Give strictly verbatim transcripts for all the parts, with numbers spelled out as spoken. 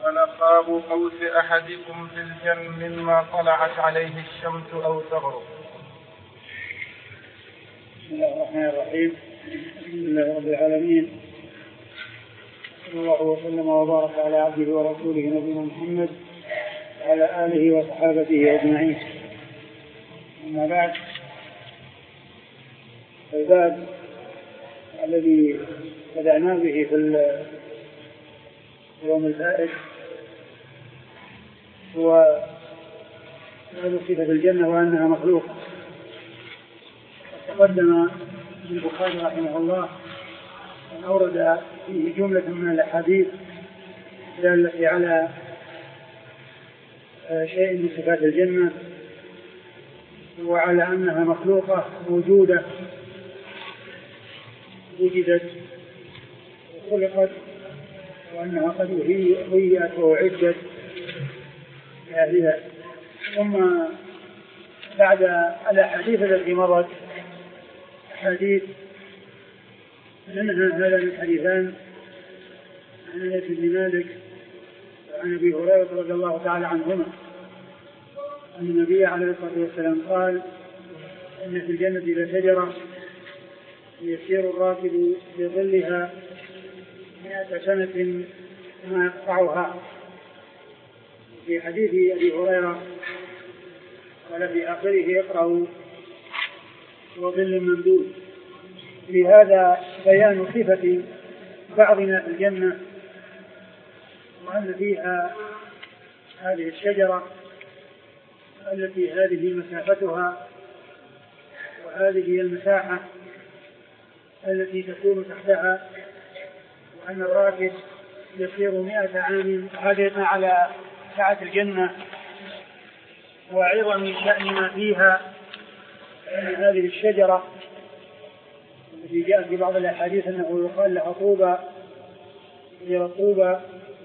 ولقاب قوس أحدكم في الجنة مما طلعت عليه الشمس أو تغرب. بسم الله الرحمن الرحيم. الحمد لله رب العالمين، صلى الله وسلم وبارك على عبده ورسوله نبينا محمد وعلى آله وصحابته أجمعين. أما بعد، الباب الذي بدأنا به في اليوم الفائت هو باب صفة الجنة وأنها مخلوقة. تقدم البخاري رحمه الله أن أورد فيه جملة من الأحاديث دالة على شيء من صفات الجنة وعلى أنها مخلوقة موجودة وجدت وخلقت، وأنها قد هيئت وأعدت لأهلها. ثم بعد الأحاديث التي مرت حديث منها هذا من حديثان عن أنس بن مالك وعن أبي هريرة رضي الله تعالى عنهما أن النبي عليه الصلاة والسلام قال إن في الجنة لشجرة يسير الراكب في ظلها مئة سنة ما يقطعها. في حديث أبي هريرة قال في آخره اقرأوا وظل ممدود. لهذا بيان صفة بعضنا في الجنة وأن فيها هذه الشجرة التي هذه مسافتها وهذه المساحة التي تكون تحتها، وأن الراكب يسير مئة عام. هذا على سعة الجنة وعظم شأن ما فيها من هذه الشجرة التي جاء في بعض الأحاديث أنه يقال لها طوبى، هي طوبى،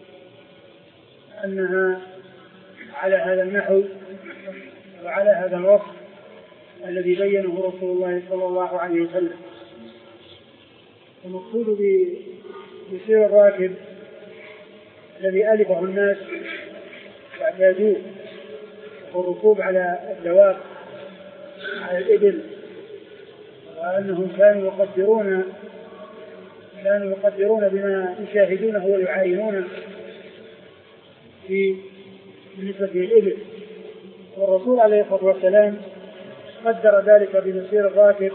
أنها على هذا النحو وعلى هذا الوصف الذي بينه رسول الله صلى الله عليه وسلم. المقصود بسير الراكب الذي ألفه الناس واعتادوه والركوب على الدواب على الإبل، وأنهم كانوا يقدرون كانوا يقدرون بما يشاهدونه ويعاينونه في بالنسبة للإبل، والرسول عليه الصلاة والسلام قدر ذلك بمسير الراكب،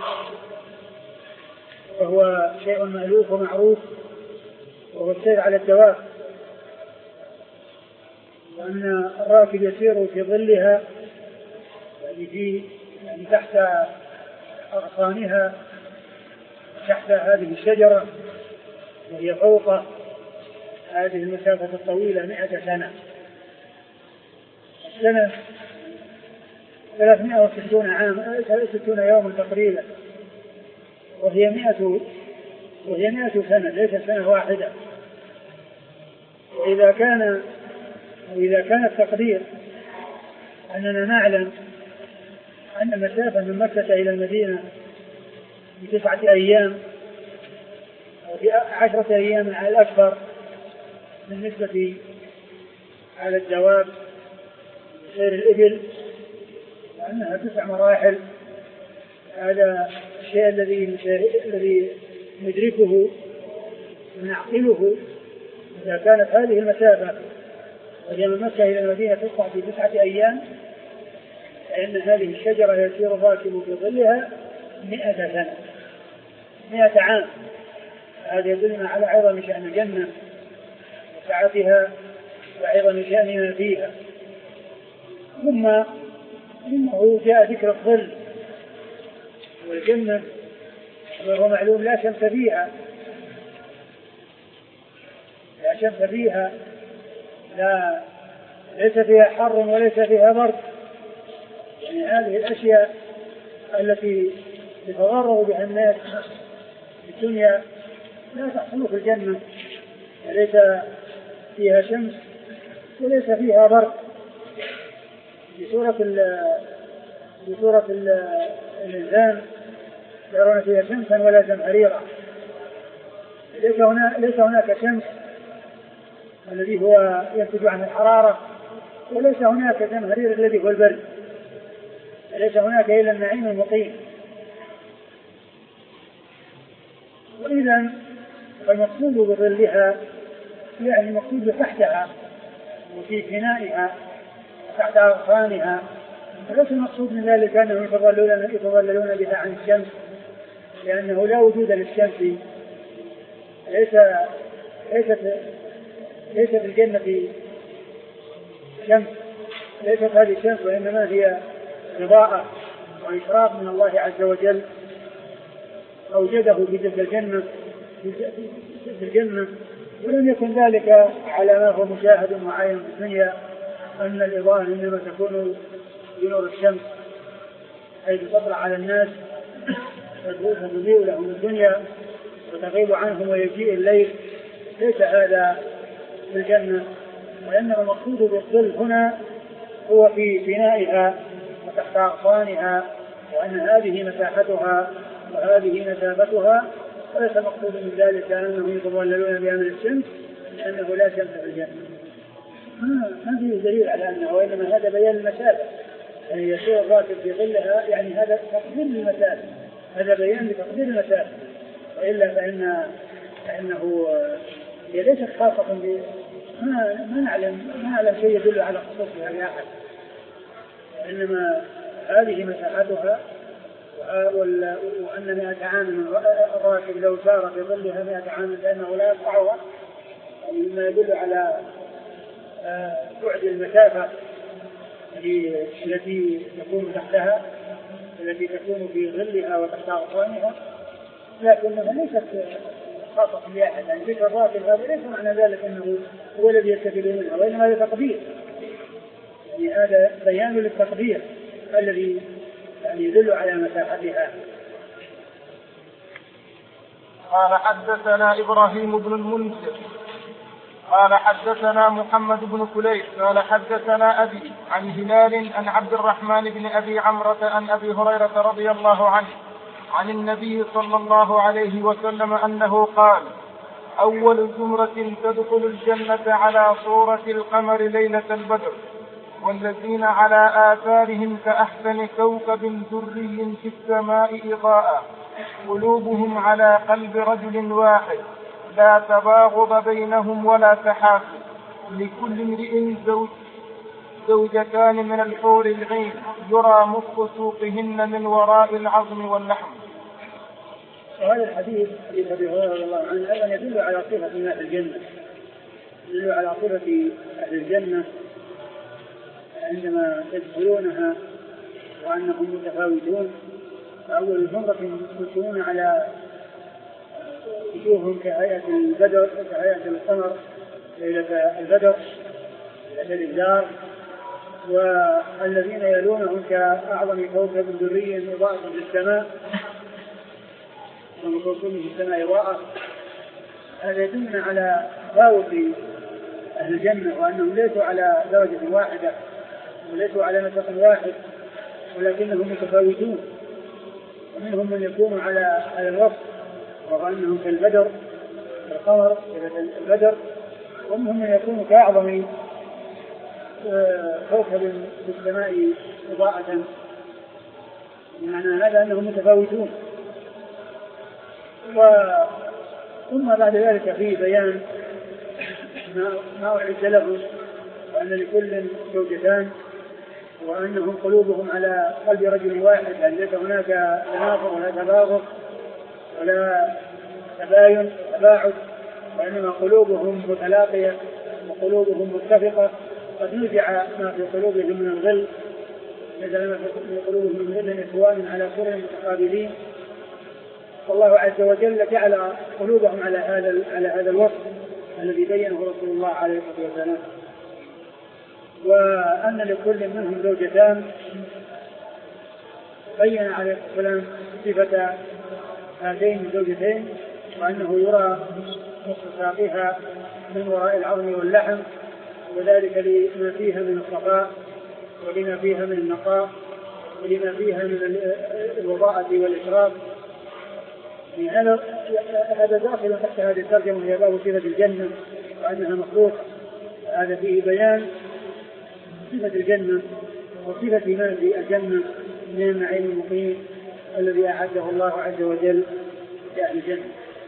وهو شيء مألوف ومعروف، وهو السير على الدواب، وأن الراكب يسير في ظلها يعني في يعني تحت أغصانها تحت هذه الشجرة، وهي فوق هذه المسافة الطويلة مئة سنة. السنة ثلاثمائة وستون عام ستون يوما تقريبا، وهي مئة وهي مئة سنة ليس سنة واحدة. وإذا كان وإذا كان التقدير أننا نعلم أن المسافة من مكة إلى المدينة بتسعة أيام أو في عشرة أيام على الأكثر بالنسبة على الدواب سير الإبل، وأنها تسع مراحل. هذا الشيء الذي الذي ندركه ونعقله. إذا كانت هذه المسافة وهي من مكة إلى المدينة تقطع في تسعة أيام، فإن هذه الشجرة يسير الراكب في ظلها مئة سنة مئة عام. هذا يدلنا على عظم شأن الجنة وسعتها وعظم شأن ما فيها. ثم إنه جاء ذكر الظل والجنة، وهو معلوم لا شمس فيها لا شمس فيها لا ليس فيها حر وليس فيها برد. يعني هذه الأشياء التي يتغرر بها الناس في الدنيا لا تحصل في الجنة، ليس فيها شمس وليس فيها برد. في سورة في سورة الإنسان يرون فيها شمسا ولا زمهريرا. ليس هناك ليس هناك شمس الذي هو ينتج عن الحرارة، وليس هناك زمهرير الذي هو البرد، ليس هناك إلا النعيم المقيم. وإذا المقصود بظلها يعني المقصود تحتها وفي فنائها تحت أغصانها، وليس المقصود من ذلك أنهم يتظللون بها عن الشمس، لأنه لا وجود للشمس، ليس ليست ليس في الجنة شمس، ليست هذه الشمس، وإنما هي إضاءة وإشراق من الله عز وجل أوجده في تلك الجنة في الجنة. ولم يكن ذلك على ما هو مشاهد وعين في الدنيا، أن الإضاءة إنما تكون بنور الشمس حيث تطلع على الناس فتضيء لهم الدنيا وتغيب عنهم ويجيء الليل، ليس هذا في الجنة. وإنما المقصود بالظل هنا هو في بنائها وتحت أغصانها، وأن هذه مساحتها وهذه مسافتها، وليس مقصود من ذلك أنهم يتظللون بأمر الشمس، لأنه لا شمس في الجنة. ما فيه دليل على أنه، وإنما هذا بيان المسافة، يعني يسير الراكب في ظلها، يعني هذا تقدير المسافة، هذا بيان لتقدير المسافة. وإلا فإن فإنه هي ليست خاصة ب ما ما نعلم ما نعلم شيء يدل على خصوصها لأحد، إنما هذه مساحتها، وأن مئة عام من الراكب لو سار في ظلها مئة عام فإنه لا يقطعها، مما يدل على بعد المسافة التي تكون تحتها، التي تكون في ظلها وتحت أغصانها، لكنها ليست خاصة بأحد. يعني ذكر الراكب هذا ليس معنى ذلك أنه هو الذي يستفيد منها، وإنما هذا تقدير، يعني هذا بيان للتقدير الذي يعني يدل على مساحتها. قال حدثنا إبراهيم بن المنذر قال حدثنا محمد بن كليب قال حدثنا أبي عن هلال عن عبد الرحمن بن أبي عمرة عن أبي هريرة رضي الله عنه عن النبي صلى الله عليه وسلم أنه قال: أول زمرة تدخل الجنة على صورة القمر ليلة البدر، والذين على آثارهم كأحسن كوكب دري في السماء إضاءة، قلوبهم على قلب رجل واحد، لا تباغض بينهم ولا تحاسد، لكل امرئ زوج زوجتان من الحور العين، يرى مخ سوقهن من وراء العظم واللحم. وهذا الحديث حديث أبي هريرة رضي الله عنه أيضا يدل على صفة أهل الجنة، يدل على صفة أهل الجنة عندما يدخلونها وأنهم متفاوتون. فأول زمرة يكونون على وجوههم كهيئة البدر كهيئة القمر ليلة البدر ليلة الإبدار، والذين يلونهم كأعظم كوكب دري إضاءة في السماء، وكوكب في السماء إضاءة. هذا يدلنا على تفاوت أهل الجنة، وأنهم ليسوا على درجة واحدة وليسوا على نسق واحد، ولكنهم متفاوتون. ومنهم من يكون على على الوصف وهو أنهم كالبدر القمر البدر، ومنهم من يكون كأعظم كوكب في السماء إضاءة. معنى هذا أنهم متفاوتون. ثم بعد ذلك في بيان ما أعد لهم، وأن لكل زوجتان، وأنهم قلوبهم على قلب رجل واحد، يعني ليس هناك تنافر ولا تباغض ولا تباين تباعد، وإنما قلوبهم متلاقية وقلوبهم متفقة. قد نزع ما في قلوبهم من الغل، نزل ما في قلوبهم من غل إخوان على سرر متقابلين، والله عز وجل جعل قلوبهم على هذا على هذا الوصف الذي بينه رسول الله عليه الصلاة والسلام. وأن لكل منهم زوجتان، بين عليه الصلاة والسلام صفة هاتين الزوجتين، وأنه يرى نصف ساقها من وراء العظم واللحم، وذلك لما فيها من الصفاء ولما فيها من النقاء ولما فيها من الوضاءة والإشراق. هذا هذا داخل تحت هذه الترجمة، وهي باب صفة الجنة وأنها مخلوقة. هذا فيه بيان صفة الجنة وصفة ما في الجنة من النعيم المقيم الذي أعده الله عز وجل لأهل الجنة.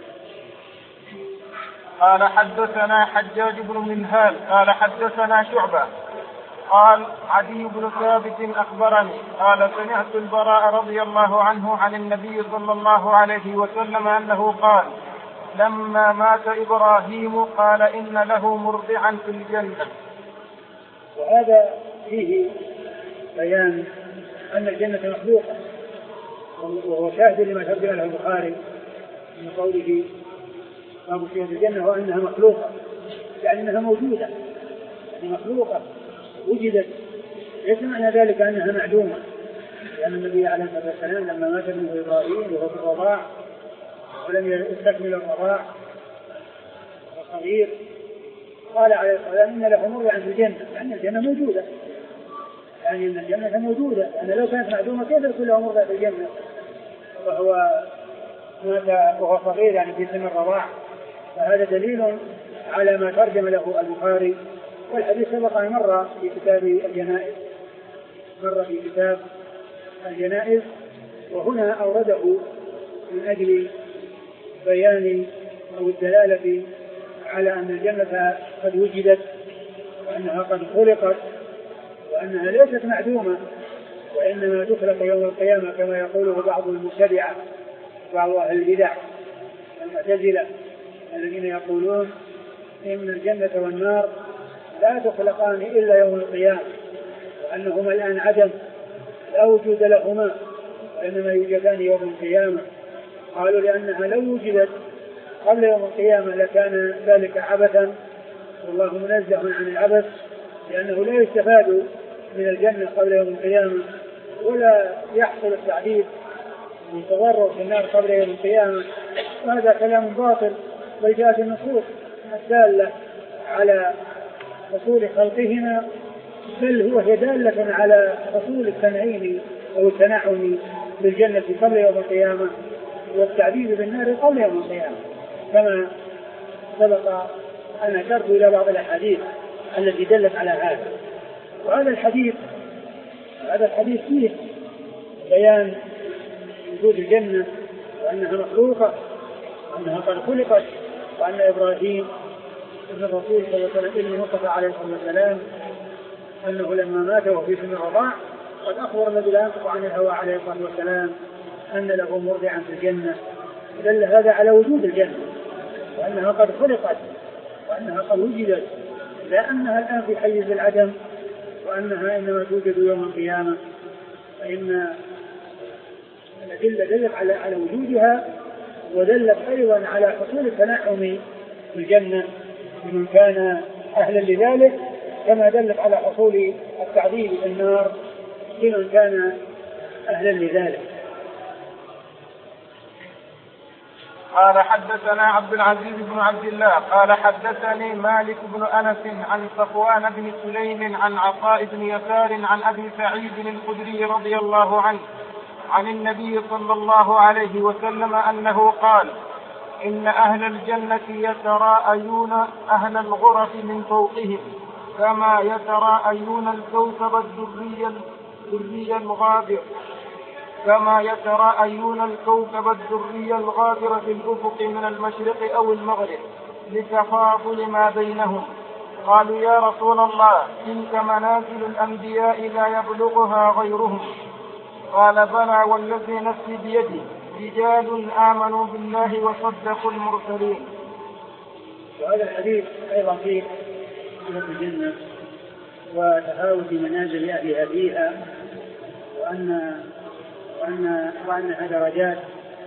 قال حدثنا حجاج بن منهال قال حدثنا شعبة قال عدي بن ثابت أخبرني قال سمعت البراء رضي الله عنه عن النبي صلى الله عليه وسلم أنه قال لما مات إبراهيم قال إن له مرضعا في الجنة. وهذا فيه بيان أن الجنة مخلوقة، وهو شاهد لما ترجع له البخاري من قوله باب صفة الجنة وأنها مخلوقة، يعني أنها موجودة، يعني مخلوقة وجدت، ليس معنى ذلك أنها معدومة، لأن النبي عليه الصلاة والسلام لما مات ابنه إبراهيم وهو في الرضاع ولم يستكمل الرضاع وصغير قال عليه الصلاة والسلام إن له مرضعا في الجنة، يعني الجنة موجودة، يعني أن الجنة موجودة، أن لو كانت معدومة كيف يكون له مرضع في الجنة وهو مات وهو صغير يعني في سن الرضاع؟ فهذا دليل على ما ترجم له البخاري. والحديث سبق أن مر في كتاب الجنائز، مر في كتاب الجنائز، وهنا أورده من أجل بيان أو الدلالة على أن الجنة قد وجدت وأنها قد خلقت وأنها ليست معدومة، وإنما تخلق يوم القيامة كما يقوله بعض المبتدعة بعض أهل البدع المعتزلة الذين يقولون إن الجنة والنار لا تخلقان إلا يوم القيامة، وأنهما الآن عدم لا وجود لهما وإنما يوجدان يوم القيامة. قالوا لأنها لو وجدت قبل يوم القيامة لكان ذلك عبثا، والله منزه عن العبث، لأنه لا يستفاد من الجنة قبل يوم القيامة ولا يحصل التعذيب والتضرر في النار قبل يوم القيامة، وهذا كلام باطل. بل جاءت النصوص الدالة على حصول خلقهما، بل هو دالة على حصول التنعيم أو التنعم بالجنة قبل يوم القيامة والتعذيب بالنار قبل يوم القيامة، كما سبق أن أشرت إلى بعض الأحاديث التي دلت على هذا. وهذا الحديث هذا الحديث فيه بيان وجود الجنة وأنها مخلوقة وأنها قد خلقت، وأن إبراهيم ابن الرسول صلى الله عليه وسلم المصطفى عليه الصلاة والسلام أنه لما مات وفي سن الرضاع قد أخبر الذي لا ينطق عن الهوى عليه الصلاة والسلام أن له مرضعا في الجنة، دل هذا على وجود الجنة وأنها قد خلقت وأنها قد وجدت، لا أنها الآن في حيز العدم وأنها إنما توجد يوم القيامة. فإن الأدلة دلت على على وجودها، ودلت أيضا على حصول التنعم في الجنة لمن كان أهلا لذلك، كما دلت على حصول التعذيب في النار لمن كان أهلا لذلك. قال حدثنا عبد العزيز بن عبد الله قال حدثني مالك بن أنس عن صفوان بن سليم عن عطاء بن يسار عن أبي سعيد الخدري رضي الله عنه عن النبي صلى الله عليه وسلم أنه قال إن أهل الجنة يتراءون أهل الغرف من فوقهم كما يتراءون الكوكب الدري الدري الغابر كما يتراءون الكوكب الدري الغابر في الأفق من المشرق أو المغرب لتفاضل ما بينهم. قالوا يا رسول الله تلك منازل الأنبياء لا يبلغها غيرهم. قال بلى والذي نفسي بيده رجال آمنوا بالله وصدقوا المرسلين. وهذا الحديث أيضا فيه الجنة وتفاوت منازل أهلها فيها، وأن وأن وأنها درجات،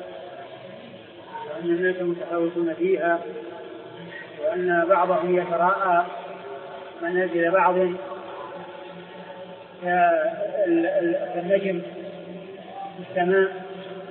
وأن الناس متفاوتون فيها، وأن بعضهم يتراءى منازل بعض كالنجم في السماء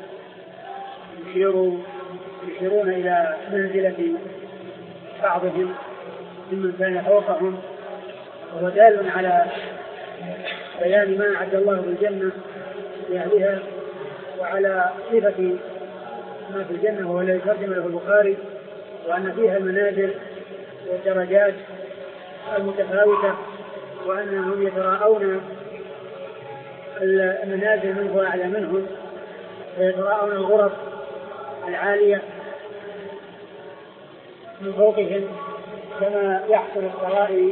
يشيرون إلى منزلة بعضهم ممن كان فوقهم، وهو دال على بيان ما أعد الله بالجنة لأهلها وعلى صفة ما في الجنة، وهو الذي ترجم له البخاري، وأن فيها المنازل والدرجات المتفاوتة، وأنهم يتراءون المنازل منه أعلى منهم، ويتراءون الغرف العالية من فوقهم كما يحصل الترائي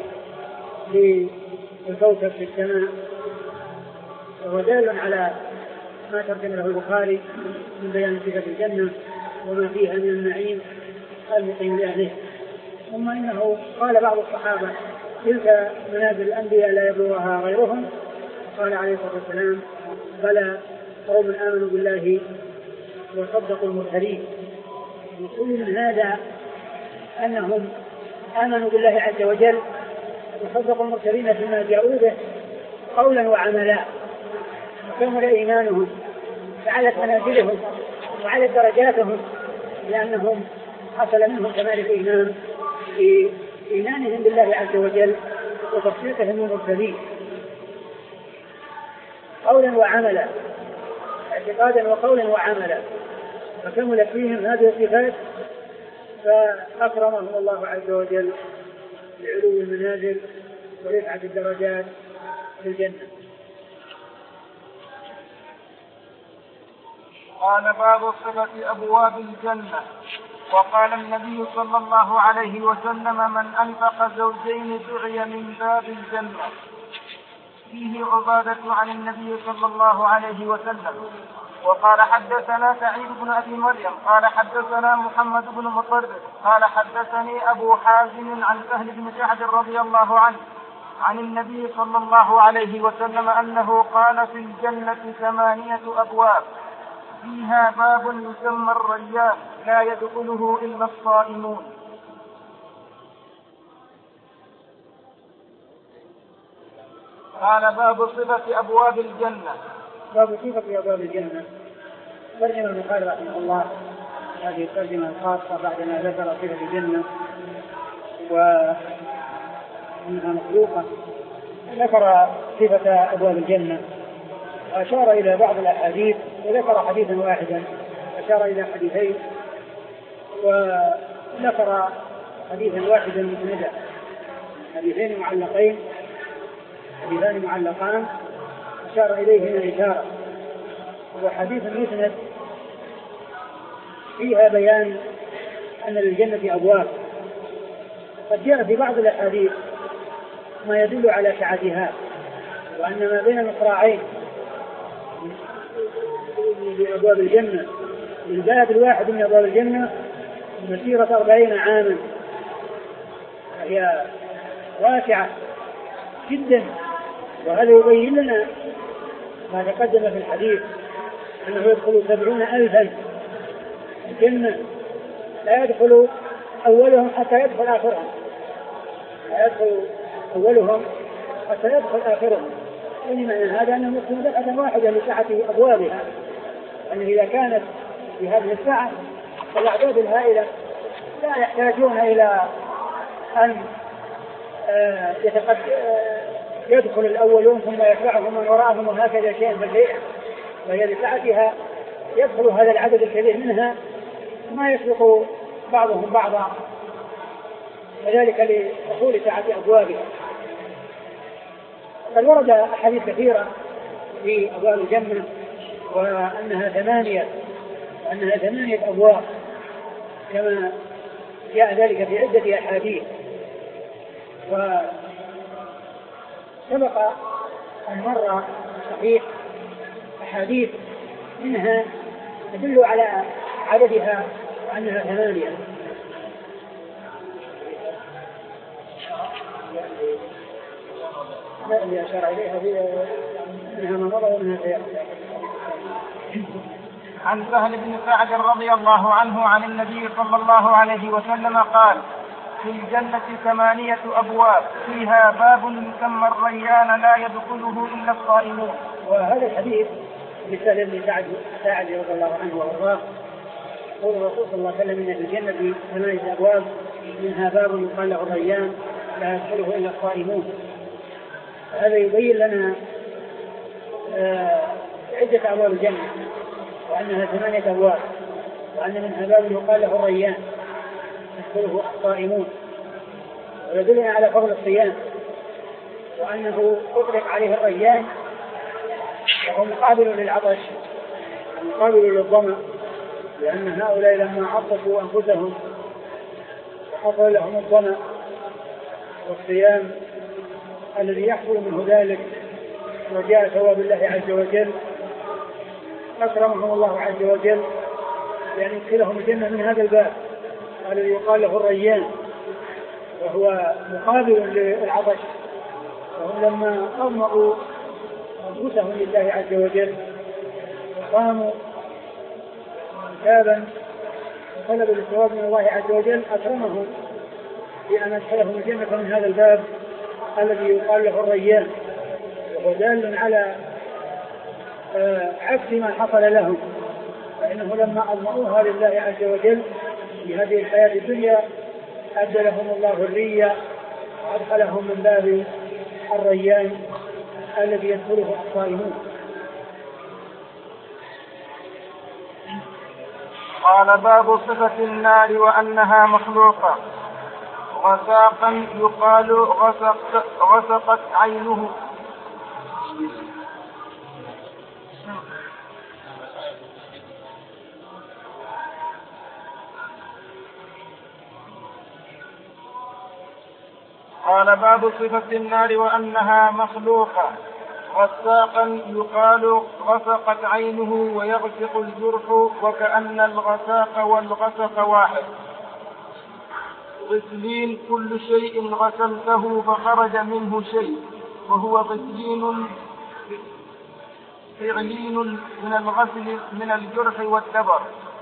للكوكب في السماء. وهو دال على ما ترجم له البخاري من بيان صفة الجنة وما فيها من النعيم المقيم لأهله. ثم إنه قال بعض الصحابة تلك منازل الأنبياء لا يبلغها غيرهم، قال عليه الصلاة والسلام بلى قوم آمنوا بالله وصدقوا المرسلين. يقول من هذا أنهم آمنوا بالله عز وجل وصدقوا المرسلين فيما جاءوا به قولا وعملا، وكمل إيمانهم فعلت منازلهم وعلت درجاتهم، لأنهم حصل منهم كمال الإيمان في إيمانهم بالله عز وجل وتصديقهم المرسلين قولا وعملا، اعتقادا وقولا وعملا، فكملت فيهم هذه الصفات فأكرمهم الله عز وجل لعلو المنازل ورفعة الدرجات في الجنة. قال باب صفة أبواب الجنة. وقال النبي صلى الله عليه وسلم من أنفق زوجين دعي من باب الجنة. فيه عبادة عن النبي صلى الله عليه وسلم. وقال حدثنا سعيد بن أبي مريم قال حدثنا محمد بن مطرد قال حدثني أبو حازم عن سهل بن سعد رضي الله عنه عن النبي صلى الله عليه وسلم أنه قال في الجنة ثمانية أبواب فيها باب يسمى الريان لا يدخله إلا الصائمون. قال باب صفة أبواب الجنة. باب صفة أبواب الجنة. ترجم البخاري رحمه الله هذه الترجمة الخاصة بعدما ذكر صفة الجنة وأنها مخلوقة، ذكر صفة أبواب الجنة وأشار إلى بعض الأحاديث وذكر حديثا واحدا، أشار إلى حديثين وذكر حديثا واحدا مسندا، حديثين معلقين حديثان معلقان أشار إليهما إشارة. وحديث مسند فيها بيان أن للجنة أبواب، قد جاء في بعض الأحاديث ما يدل على سعتها، وأن ما بين المصراعين لأبواب الجنة الباب الواحد من أبواب الجنة مسيرة أربعين عاما، هي واسعة جدا. وهذا يبين لنا ما تقدم في الحديث أنه يدخل سبعون ألفا الجنة، لا يدخل أولهم حتى يدخل آخرهم، لا يدخل أولهم حتى يدخل آخرهم. ومعنى هذا أنه يدخل دفعة واحدة لسعة أبوابها، أنه إذا كانت في هذه الساعة فالأعداد الهائلة لا يحتاجون إلى أن يدخل الأولون ثم يتبعهم من وراءهم وهكذا شيئا فشيئا، وهي لسعتها يدخل هذا العدد الكبير منها ما يسبق بعضهم بعضا، وذلك لدخول سعة أبوابها. قد ورد أحاديث كثيرة في أبواب الجنة وأنها ثمانية وأنها ثمانية أبواب كما جاء ذلك في عدة أحاديث. وسبق أن مر صحيح أحاديث منها تدل على عددها وأنها ثمانية. لا اللي أشار إليها منها ما مضى ومنها سيأتي. عن سهل بن سعد رضي الله عنه عن النبي صلى الله عليه وسلم قال في الجنة ثمانية أبواب فيها باب يسمى الريان لا يدخله إلا الصائمون. وهذا الحديث لسهل بن سعد رضي الله عنه وارضاه قول الرسول صلى الله عليه وسلم إن في الجنة ثمانية أبواب منها باب يقال له الريان لا يدخله إلا الصائمون. هذا يبين لنا عدة أبواب الجنة وأنها ثمانية أبواب، وأن منها باب يقال له الريان يدخله الصائمون. ويدلنا على فضل الصيام وأنه أطلق عليه الريان وهو مقابل للعطش ومقابل للظمأ، لأن هؤلاء لما عطشوا أنفسهم وحصل لهم الظمأ والصيام الذي يحصل منه ذلك وجاء ثواب الله عز وجل أكرمهم الله عز وجل لأن يدخلهم الجنة من هذا الباب الذي يقال له الريان وهو مقابل للعطش. وهم لما أضمروا أنفسهم لله عز وجل وقاموا تابا وطلبوا الثواب من الله عز وجل أكرمهم بأن أدخلهم الجنة من هذا الباب الذي يقال له الريان، وهو دال على عكس ما حصل لهم، فإنه لما أضمروها لله عز وجل في هذه الحياة الدنيا أبدلهم الله الرية وأدخلهم من باب الريان الذي يدخله الصائمون. قال باب صفة النار وأنها مخلوقة. غساقا يقال غسق غسقت عينه. قال باب صفة النار وأنها مخلوقة. غساقا يقال غسقت عينه ويغسق الجرح وكأن الغساق والغسق واحد. غسلين كل شيء غسلته فخرج منه شيء وهو غسلين فعلين من الغسل من الجرح والدبر.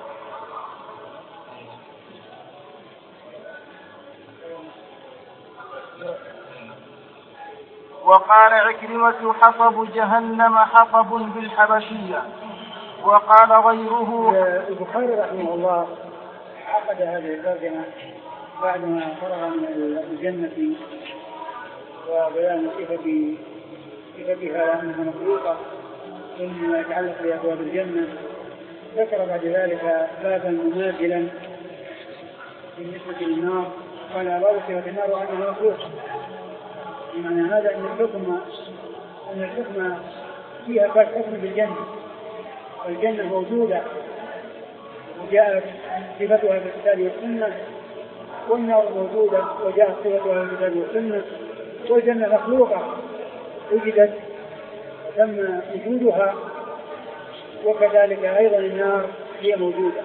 وقال عكرمة حطب جهنم حطب بالحبشية. وقال غيره. البخاري رحمه الله عقد هذه الترجمة بعدما فرغ من الجنة وبيان صفة صفتها وأنها مخلوقة مما يتعلق بأبواب الجنة، ذكر بعد ذلك بابا مماثلا بالنسبة للنار، قال باب صفة النار وأنها مخلوقة. بمعنى هذا أن الحكم أن الحكم فيها كالحكم بالجنة، والجنة موجودة وجاءت صفتها في الكتاب والسنة، والنار موجودة وجاءت صفتها في الكتاب والسنة، والجنة مخلوقة وجدت وتم وجودها، وكذلك أيضا النار هي موجودة،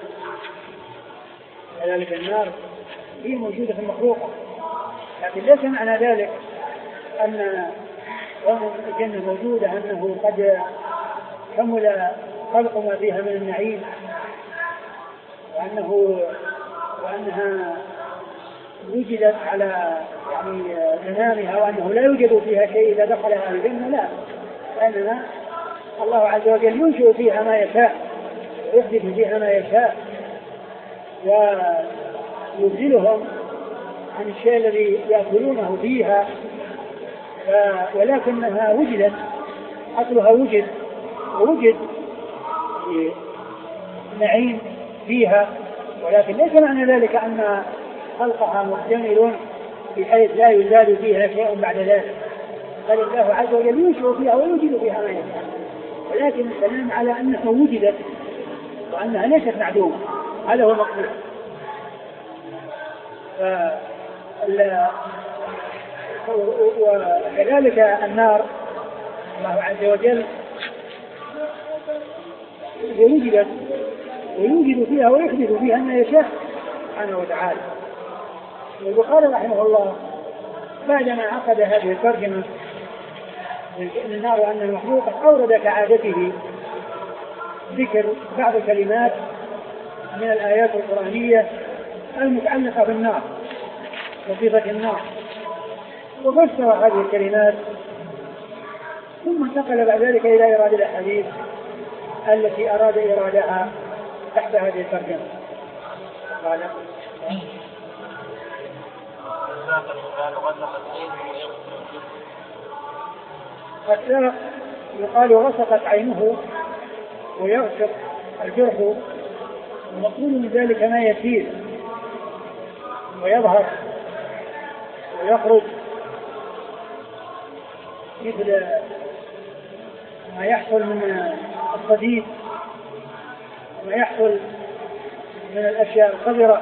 كذلك النار هي موجودة في المخلوقة. لكن ليس معنى ذلك أن الجنة موجودة أنه قد كمل خلق ما فيها من النعيم وأنه وأنها وجدت على يعني تمامها وأنه لا يوجد فيها شيء إذا دخل أهل الجنة، لا، لأننا الله عز وجل ينشئ فيها ما يشاء ويحدث فيها ما يشاء ويبذلهم عن الشيء الذي يأكلونه فيها، ولكنها وجدت، أصلها وجد ووجد نعيم فيها، ولكن ليس معنى ذلك أن خلقها مكتمل بحيث لا يزال فيها شيء بعد ذلك، بل الله عز وجل ينشئ فيها ويوجد فيها ما يشاء، ولكن الكلام على أنها وجدت وأنها ليست معدومة، هذا هو المقصود. وكذلك النار الله عز وجل وجدت ويوجد فيها ويحدث فيها ما يشاء سبحانه وتعالى. البخاري رحمه الله بعدما عقد هذه الترجمة من شأن النار وأنها مخلوقة أورد كعادته ذكر بعض الكلمات من الآيات القرآنية المتعلقة بالنار وصفة النار، وفسر هذه الكلمات، ثم انتقل بعد ذلك إلى إرادة الأحاديث التي أراد إرادها تحت هذه الترجمة. قال غساق يقال غسقت عينه ويغسق الجرح، ومقول من ذلك ما يسير ويظهر ويخرج مثل ما يحصل من الصديد وما يحصل من الأشياء القذرة،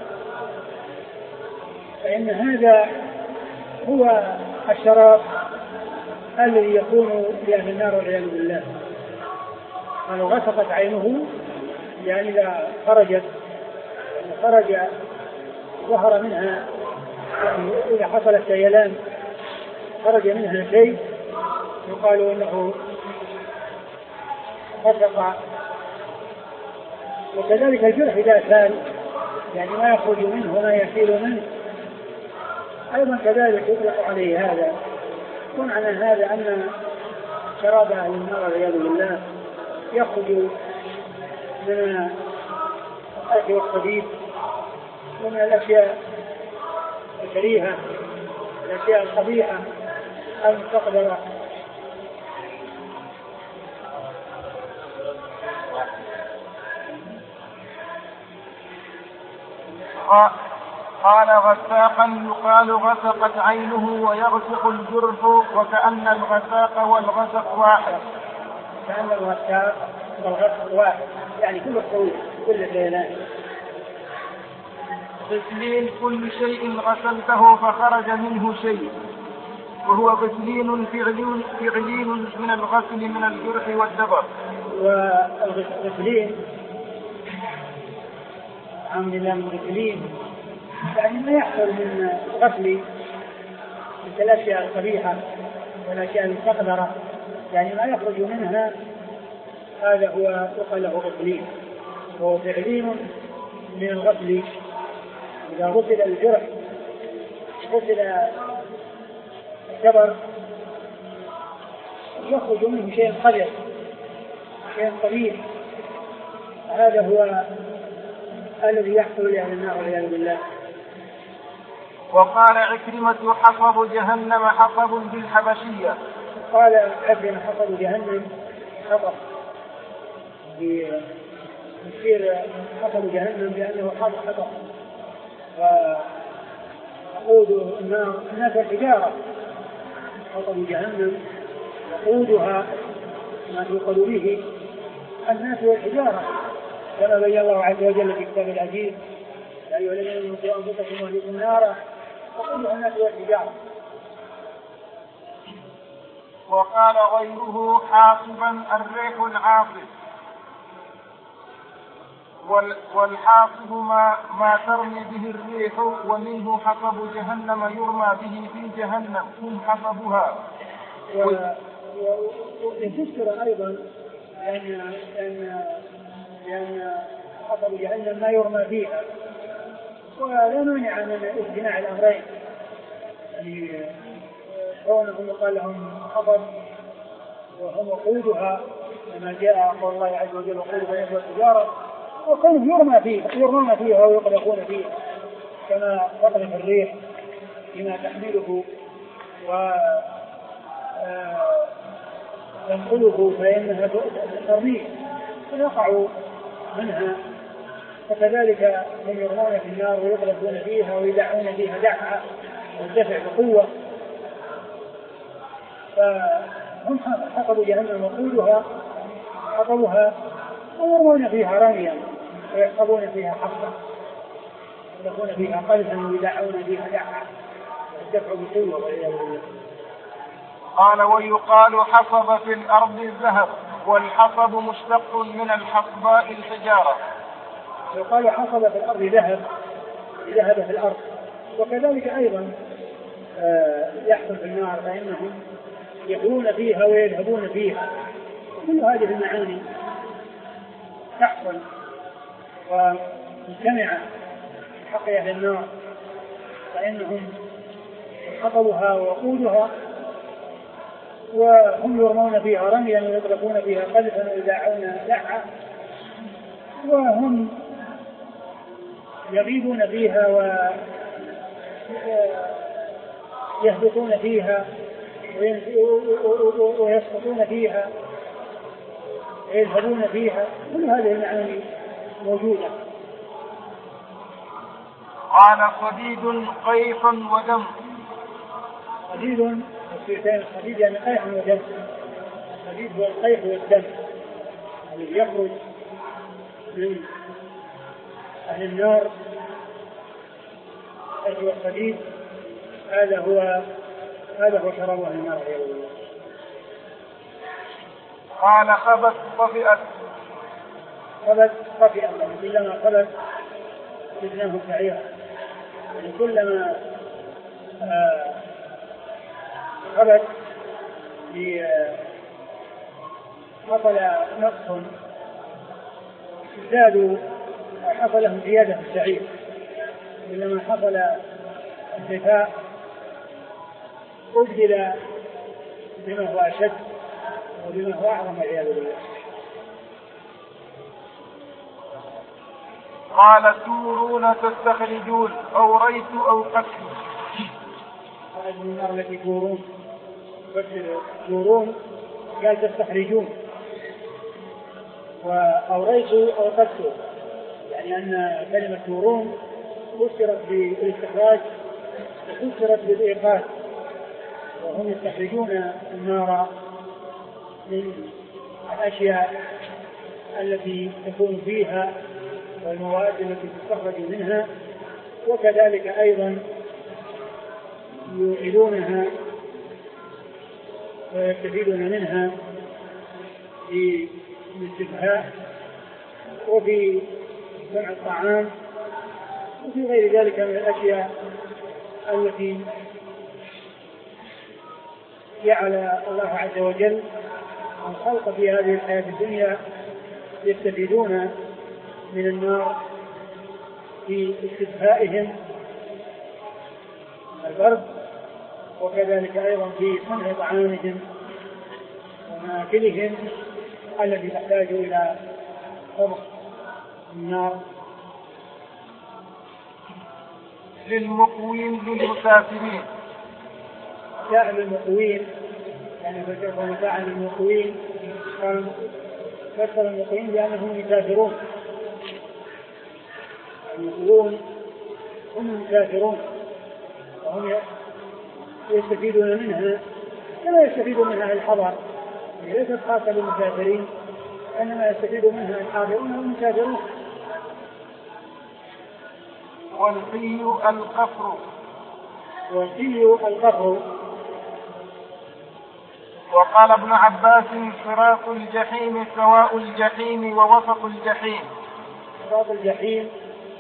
فإن هذا هو الشراب الذي يكون لأهل النار والعياذ بالله. قالوا غسقت عينه، يعني إذا خرجت خرج ظهر منها، يعني إذا حصل السيلان خرج منها شيء يقال إنه غسق. وكذلك الجرح إذا سال، يعني ما يخرج منه وما يسيل منه، أيضا كذلك يطلق عليه هذا. ومعنى هذا أن شراب أهل النار والعياذ بالله يخرج من الأكل والصديد ومن الأشياء الكريهة، الأشياء القبيحة المستقبلة. قال غساقا يقال غسقت عينه ويغسق الجرح، وكأن الغساق والغسق واحد. كأن الغساق والغسق واحد، يعني كل الطويل كل سيلان. غسلين كل شيء غسلته فخرج منه شيء، وهو غسلين فعلين فعلين من الغسل من الجرح والدبر. والغسلين الحمد لله مغسلين، يعني ما يحصل من غسل مثل الأشياء القبيحة والأشياء المستقذرة، يعني ما يخرج منها، هذا هو يقال له غسلين. وهو فعلين من الغسل. إذا غسل الجرح غسل الدبر يخرج منه شيء قذر شيء قبيح، هذا هو الذي يحصل لأهل النار والعياذ بالله. وقال عكرمة حطب جهنم حطب بالحبشية. قال عكرمة حطب جهنم حطب يصير حطب جهنم لأنه حطب حطب، ووقود النار الناس الحجارة. حطب جهنم وقودها ما يوقد به الناس والحجارة، كما بين الله عز وجل في كتاب العزيز: يا أيها الذين آمنوا قوا أنفسكم وأهليكم نارا وقودها الناس والحجارة. وقال غيره حاصبا الريح العاصف، والحاصب ما, ما ترمي به الريح، ومنه حطب جهنم يرمى به في جهنم هم حطبها. ويفسر أيضا لأن لأن لأن حطب جهنم ما يرمى فيها، ولا مانع من اجتماع الأمرين، يعني كونهم يقال لهم حطب وهم وقودها لما جاء قول الله عز وجل: وقودها الناس والحجارة، وكونهم يرمى فيها يرمون فيها ويقذفون فيها، كما تقذف الريح بما تحمله وينقله فإنها ترميه فيقع منها، فكذلك هم يرمون في النار ويقذفون فيها ويدعون فيها دعها والدفع بقوة. فهم حطبوا جهنم وقودها حطبوها ويرمون فيها رميا ويحطبون فيها حقا يدخلون فيها قذفا ويدعون فيها دعها والدفع بقوة والعياذ بالله. قال: ويقال حصب في الأرض الذهب، والحصب مشتق من الحصباء الحجارة. يقال حصب في الأرض ذهب، ذهب في الأرض. وكذلك أيضا يحصل في النار فإنهم يقولون فيها ويذهبون فيها، كل هذه المعاني تحصل ومجتمعة حق أهل النار، فإنهم حطبها ووقودها وهم يرمون فيها رميا ويضربون فيها قذفا ويدعون دعا، وهم يغيبون فيها ويهبطون فيها ويسقطون فيها ويذهبون فيها، كل هذه المعاني موجودة. قال: صديد قيح ودم. صديد الصيتين الصديد يعني قيح ودم. الصديد هو القيح والدم الذي يخرج من أهل النار. هو الصديد هذا هو هذا هو شراب أهل النار. قال خبت طفئت. خبت طفئت يعني كلما خبت زدناه سعيرا، يعني كلما آه خبت حصل نقص زادوا حصل لهم زيادة في السعير، كلما حصل ارتفاع أبدل بما هو أشد وبما هو أعظم والعياذ بالله. قال تورون تستخرجون أوريت أو قتل. هذه النار التي تورون تورون قال تستخرجون، وأوريت أو قتل يعني أن كلمة تورون فسرت بالاستخراج وفسرت بالإيقاظ، وهم يستخرجون النار من الأشياء التي تكون فيها والمواد التي تستخرج منها، وكذلك أيضا يوعدونها ويستفيدون منها في الاستفهاء وفي صنع الطعام وفي غير ذلك من الأشياء التي جعل الله عز وجل الخلق في هذه الحياة الدنيا يستفيدون من النار في استفهائهم البرد، وكذلك أيضا في صنع طعامهم ومآكلهم التي تحتاج إلى طبخ النار. للمقوين للمسافرين. جاء للمقوين يعني فسر متاعا للمقوين، فسر المقوين بأنهم يسافرون. المقوون هم المسافرون وهم يستفيدون منها كما يستفيدون منها الحضر، ليست خاصة بالمسافرين إنما يستفيد منها الحاضرون والمسافرون. والقي القفر. والقي القفر. وقال ابن عباس صراط الجحيم سواء الجحيم ووسط الجحيم. صراط الجحيم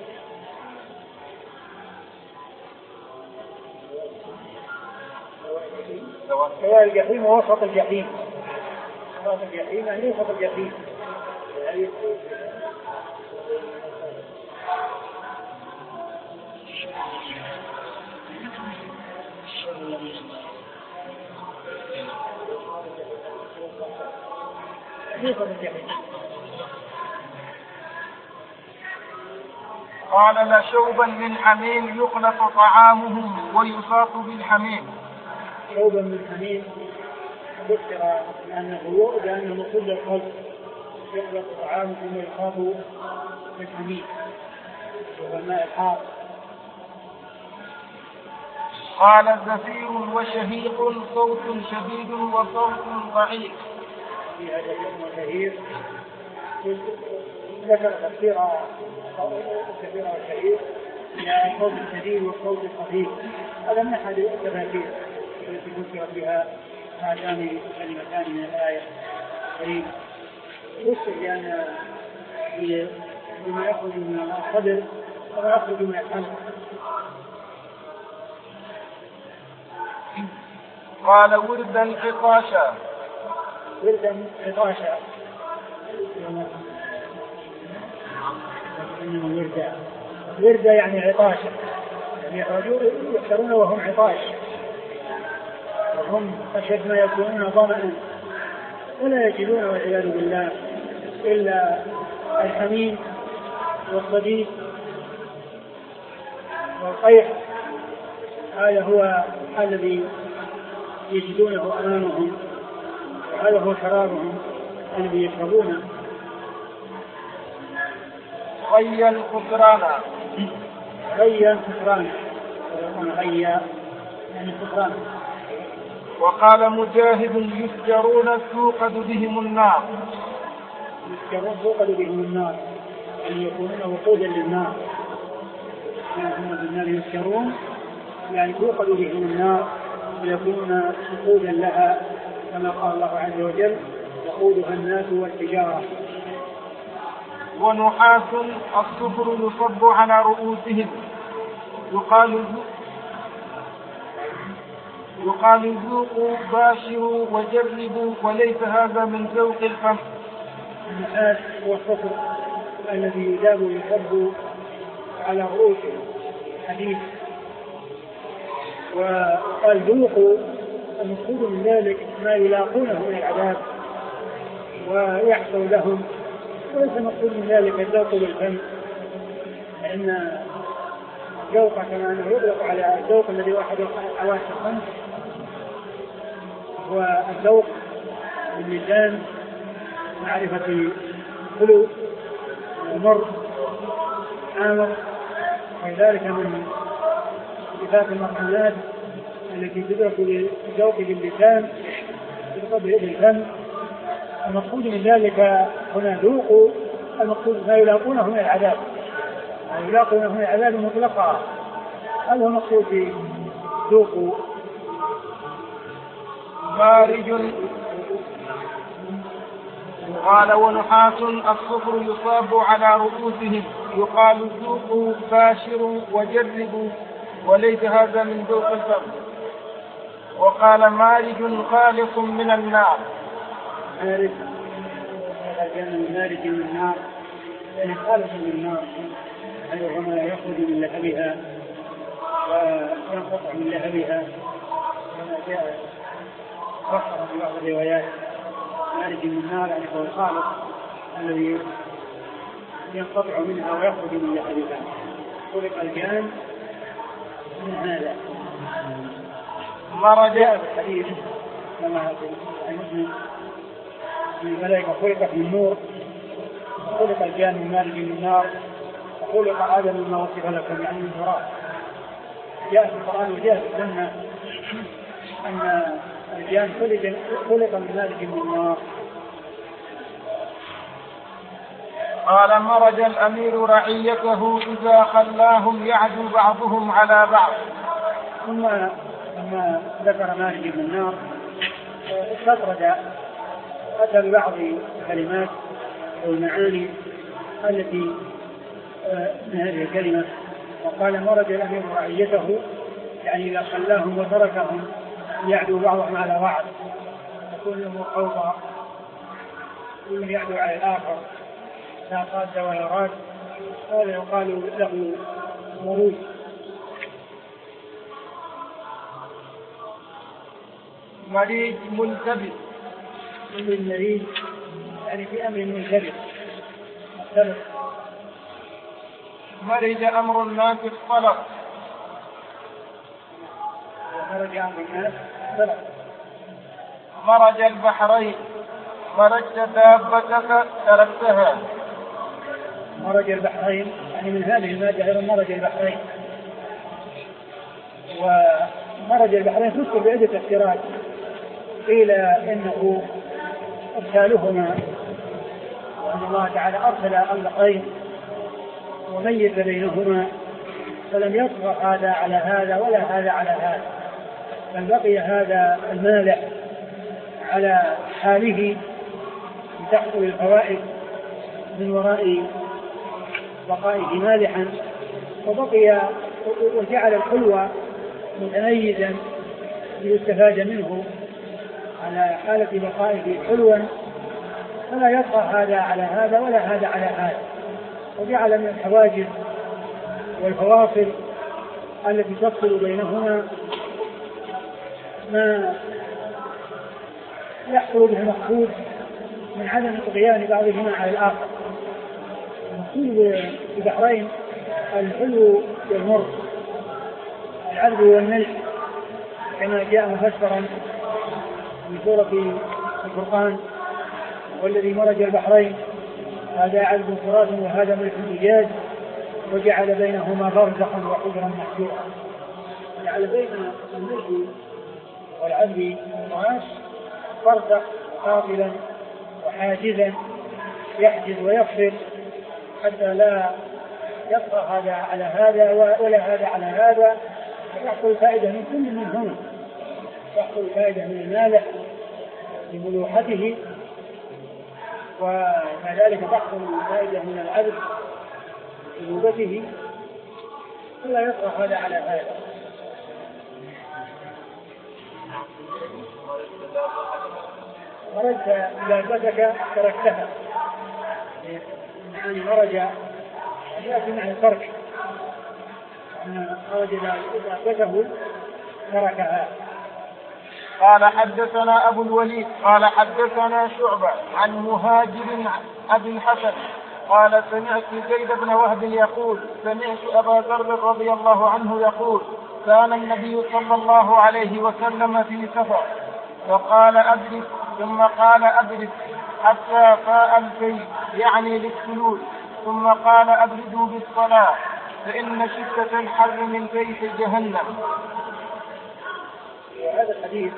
سواء الجحيم ووسط الجحيم. صراط الجحيم يعني وسط الجحيم. قال لشوبا من حميم يخلط طعامهم ويصاط بالحميم. شوبا من حميم ذكر لأنه لأنه مصد القلب، يخلط طعامهم ويصاط بالحميم والماء الحار. قال زفير وشهيق صوت شديد وصوت ضعيف. فيها زفير وشهيق ذكر تفسير الزفير والشهيق يعني الصوت الشديد والصوت الخفيف. هذا من أحد التفاسير التي ذكرت بها هاتان الكلمتان من الآية الكريمة. يذكر لأن بما يخرج من الصدر وما يخرج من القلب. قال وردا عطاشا. وردا عطاشا إنه وردا وردا يعني عطاشا، يعني يحشرون وهم عطاش وهم أشد ما يكونون ظمأ ولا يجدون والعياذ بالله إلا الحميم والصديد والقيح. هذا هو الذي يجدونه أمامهم، هذا هو شرابهم الذي يشربونه. غيا خسرانا. غيا خسرانا ويقول غيا يعني خسرانا وقال مجاهد يسجرون توقد بهم النار. يسجرون توقد بهم النار أن يكونون وقودا للنار، هم بالنار يسجرون يعني توقد بهم النار ويكونون وقودا لها، كما قال الله عز وجل وقودها الناس والحجارة. ونحاس الصفر يصب على رؤوسهم يقال يقال ذوقوا باشروا وجربوا وليس هذا من ذوق الفم. النحاس هو الصفر الذي يذاب ويصب على رؤوسهم حديث. وقال ذوقوا المقصود من ذلك ما يلاقونه من العذاب ويحصل لهم، وليس المقصود من ذلك الذوق بالفم، لأن الذوق كما أنه يطلق على الذوق الذي هو أحد حواس الخمس، والذوق باللسان معرفة حلو ومر عامر، وذلك من صفات المرحلات التي تدرك بالذوق باللسان تدرك بالفم. المقصود من ذلك هنا ذوق، المقصود ما يلاقونه من العذاب، ما يلاقونه من العذاب مطلقا، هذا هو المقصود في ذوق. مارج قال ونحاس الصفر يصاب على رؤوسهم يقال ذوقوا باشروا وجربوا وليس هذا من ذوق الفم. وقال مارج خالق من النار. مارج كان مارج من النار يعني خالق من النار، أي هنا يخرج من لهبها وينقطع من لهبها، كما جاء فخر في بعض الروايات. مارج من النار يعني هو الخالق الذي ينقطع منها ويخرج من لهبها. خلق الجان من هذا. مرج جاء في الحديث كما في مسلم الملائكة خلقت من نور، خلق الجان من مارج من النار، وخلق آدم مما وصف لكم يعني من تراب. جاء في القرآن وجاء في السنة أن الجان خلق من مارج من النار. قال مرج الأمير رعيته إذا خلاهم يعدو بعضهم على بعض. ثم لما ذكر مارج من النار استطرد أتى ببعض الكلمات والمعاني التي من هذه الكلمة، وقال مرج الأمير رعيته يعني إذا خلاهم وتركهم يعدو بعضهم على بعض، يكون له قوضة، كل يعدو على الآخر لا قاد ولا راد، هذا يقال له مروج. مريج ملتبس. كل المريج يعني في أمر ملتبس مختلف. مرج أمر الناس اختلط. مرج أمر الناس اختلط. مرج البحرين مرجت دابتك تركتها. مرج البحرين يعني من هذه المادة مرج البحرين. ومرج البحرين تذكر بعدة تفسيرات، قيل إنه إرسالهما، وأن الله تعالى أرسل البحرين وميز بينهما فلم يطغى هذا على هذا ولا هذا على هذا، بل بقي هذا المالح على حاله لتحصل الفوائد من وراء بقائه مالحا، وبقي وجعل الحلوى متميزا ليستفاد منه على حالة بقائه حلوا، فلا يبقى هذا على هذا ولا هذا على هذا، وجعل من الحواجز والفواصل التي تفصل بينهما ما يحصل به المقصود من عدم طغيان بعضهما على الآخر. المقصود ببحرين الحلو والمر، العذب والملح، كما جاء مفسرا في سورة الفرقان والذي مرج البحرين هذا عذب فرات وهذا ملح أجاج وجعل بينهما برزخا وحجرا محجورا. جعل بين الملح العدل والنقاش فرزق قابلا وحاجزا يحجز ويفصل حتى لا يطغى هذا على هذا ولا هذا على هذا، يحصل فائدة من كل منهما، يحصل فائدة من المالح لملوحته، وكذلك تحصل فائدة من العبد لنوبته، ولا يطغى هذا على هذا. مرجت دابتك تركتها، يعني مرج يأتي مع الترك، مرج دابته تركها. قال حدثنا أبو الوليد قال حدثنا شعبة عن مهاجر أبي الحسن قال سمعت زيد بن وهب يقول سمعت أبا ذر رضي الله عنه يقول كان النبي صلى الله عليه وسلم في سفر فقال أدرك ثم قال أدرك حتى فاء الفيل يعني للسلول، ثم قال أبردوا بالصلاة فإن شدة الحر من فيح جهنم. هذا الحديث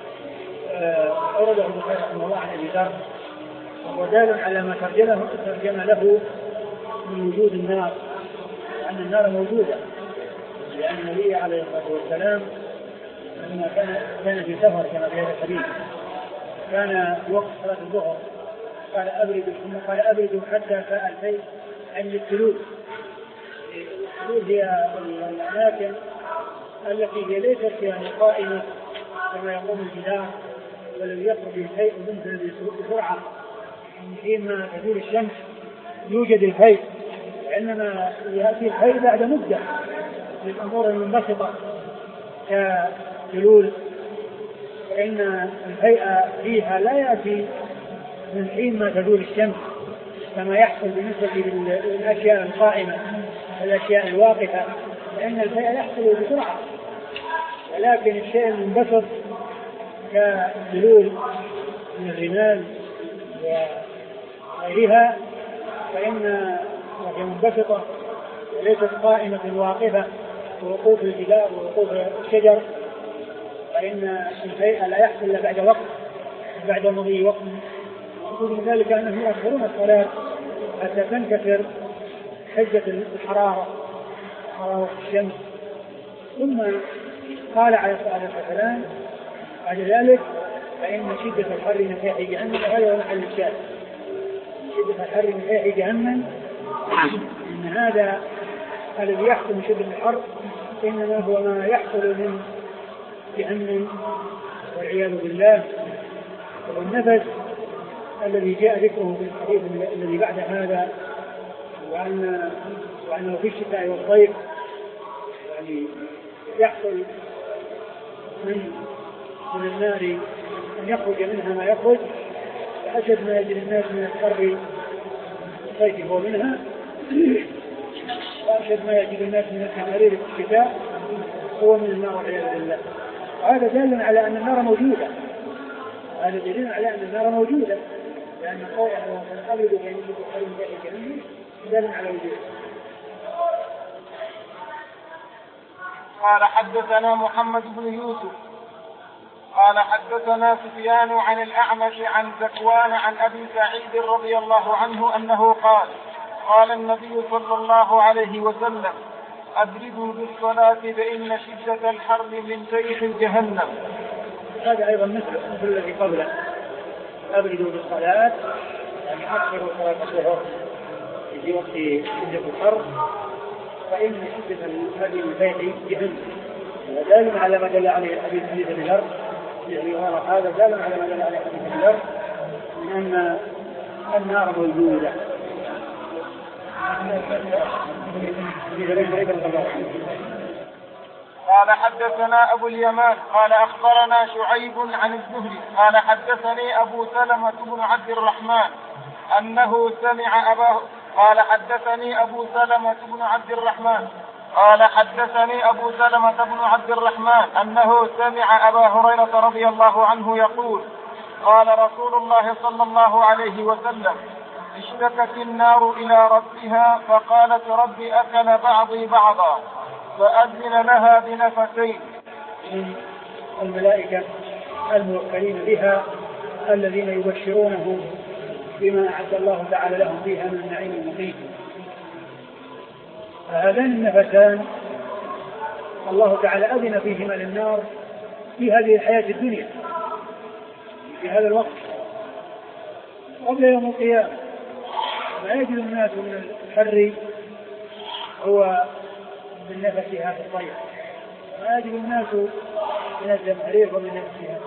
أورده البخاري رحمه الله عن أبي ذر، وهو دال على ما ترجمه ترجم له من وجود النار، أن النار موجودة، لأن النبي عليه الصلاة والسلام لما كان كان في سفر كما في هذا الحديث كان وقت صلاة الظهر قال أبردوا ثم قال أبردوا حتى فاء الفيل عن الثلوج. الثلوج هي الأماكن التي هي ليست يعني قائمة كما يقوم الجدار، ولم يخرج الفيء منها بسرعة حينما تزول الشمس يوجد الفيء، وإنما يأتي الفيء بعد مدة للأمور المنبسطة كجلول، فإن الفيء فيها لا يأتي من حين ما تزول الشمس كما يحصل بالنسبة للأشياء القائمة الأشياء الواقفة، فإن الفيء يحصل بسرعة، ولكن الشيء المنبسط كجلول من الرمال وغيرها فإن وهي منبسطة وليست قائمة واقفة ووقوف الجبال ووقوف الشجر، فإن الفيء لا يحصل إلا بعد وقت بعد مضي وقت. ومن ذلك أنهم يأخرون الصلاة حتى تنكسر حجة الحرارة حرارة الشمس. ثم قال عليه الصلاة والسلام بعد ذلك فإن شدة الحر من فيح جهنم، هذا هو محل الشاهد، شدة الحر من فيح جهنم، إن هذا الذي يحصل من شدة الحر إنما هو ما يحصل من جهنم والعياذ بالله. والنفس الذي جاء ذكره في الحديث الذي بعد هذا وأن وأنه في الشتاء والصيف يعني يحصل من من النار أن يخرج منها ما يخرج، فأشد ما يجري الناس من الحر الصيف هو منها، وأشد ما يجري الناس من الحرير في الشتاء هو من النار والعياذ بالله. وهذا دال على أن النار موجودة، هذا دليل على أن النار موجودة، لأن قوله أبرد بين الحر والجهنم دال على وجوده. قال حدثنا محمد بن يوسف قال حدثنا سفيان عن الأعمش عن ذكوان عن أبي سعيد رضي الله عنه أنه قال قال النبي صلى الله عليه وسلم أبردوا بالصلاة فإن شدة الحر من فيح جهنم. هذا أيضا مثل مثل الذي قبله، أبردوا بالصلاة يعني أكثروا صلاة الظهر في وقت شدة الحر فإن شدة هذه من فيح جهنم. ودال على ما دل عليه حديث حديث الهر هذا دال على ما دل عليه حديث الهر من أن النار موجودة. قال حدثنا أبو اليمان قال أخبرنا شعيب عن الزهري قال حدثني أبو سلمة بن عبد الرحمن أنه سمع أباه قال حدثني أبو سلمة بن عبد الرحمن قال حدثني أبو سلمة بن عبد الرحمن أنه سمع أبا هريرة رضي الله عنه يقول قال رسول الله صلى الله عليه وسلم اشتكت النار إلى ربها فقالت رب أكل بعضي بعضا فأذن لها بنفسين. الملائكة الموكلين بها الذين يبشرونه بما أعد الله تعالى لهم فيها من النعيم المقيم. فهذان النفسان الله تعالى أذن فيهما للنار في هذه الحياة الدنيا في هذا الوقت قبل يوم القيامة. ما يجد الناس من الحر هو من نفسها في الطير، ما يجد الناس من الزمهرير ومن نفسها.